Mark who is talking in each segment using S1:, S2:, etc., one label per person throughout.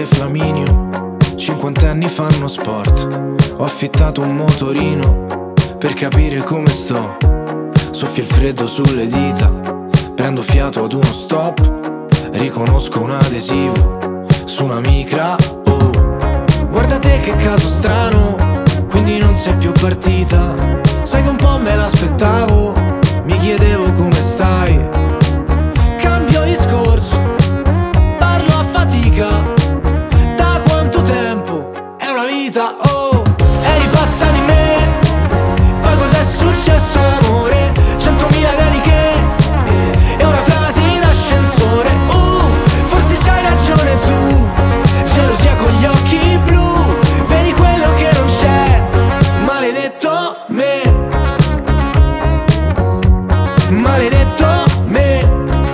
S1: Flaminio, cinquantenni fanno sport. Ho affittato un motorino per capire come sto. Soffia il freddo sulle dita, prendo fiato ad uno stop. Riconosco un adesivo su una micra, oh. Guarda te che caso strano, quindi non sei più partita. Sai che un po' me l'aspettavo, mi chiedevo come stai. Cambio discorso, parlo a fatica. Da quanto tempo? È una vita, oh. Eri pazza di me, poi cos'è successo amore? 100.000 dediche e una frase in ascensore. Forse c'hai ragione tu, gelosia con gli occhi blu. Vedi quello che non c'è, maledetto me, maledetto me.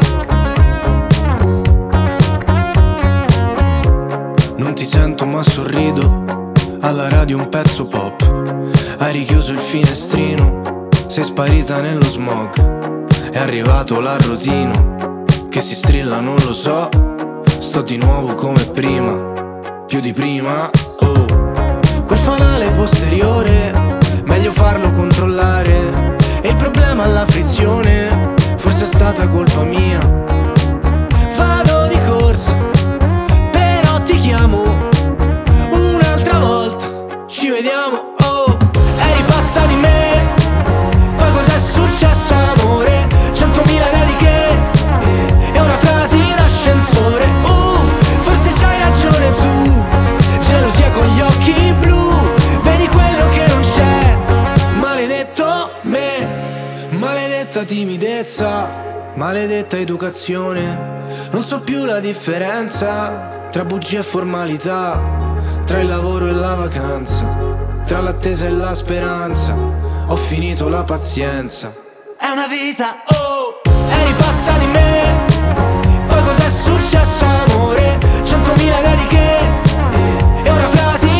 S1: Non ti sento ma sorrido, alla radio un pezzo pop. Hai richiuso il finestrino, sei sparita nello smog. È arrivato l'arrotino che si strilla, non lo so. Sto di nuovo come prima, più di prima, oh. Quel fanale posteriore, meglio farlo controllare. E il problema è la frizione, forse è stata colpa mia. Vado di corsa, però ti chiamo un'altra volta, ci vediamo, oh. Eri pazza di me, poi cos'è successo amore? 100.000 dediche e una frase in ascensore. Forse c'hai ragione tu, gelosia con gli occhi blu. Vedi quello che non c'è, maledetto me, maledetta timidezza, maledetta educazione. Non so più la differenza tra bugie e formalità, tra il lavoro e la vacanza, tra l'attesa e la speranza. Ho finito la pazienza. È una vita, oh. Eri pazza di me, poi cos'è successo amore? 100.000 dediche e una frase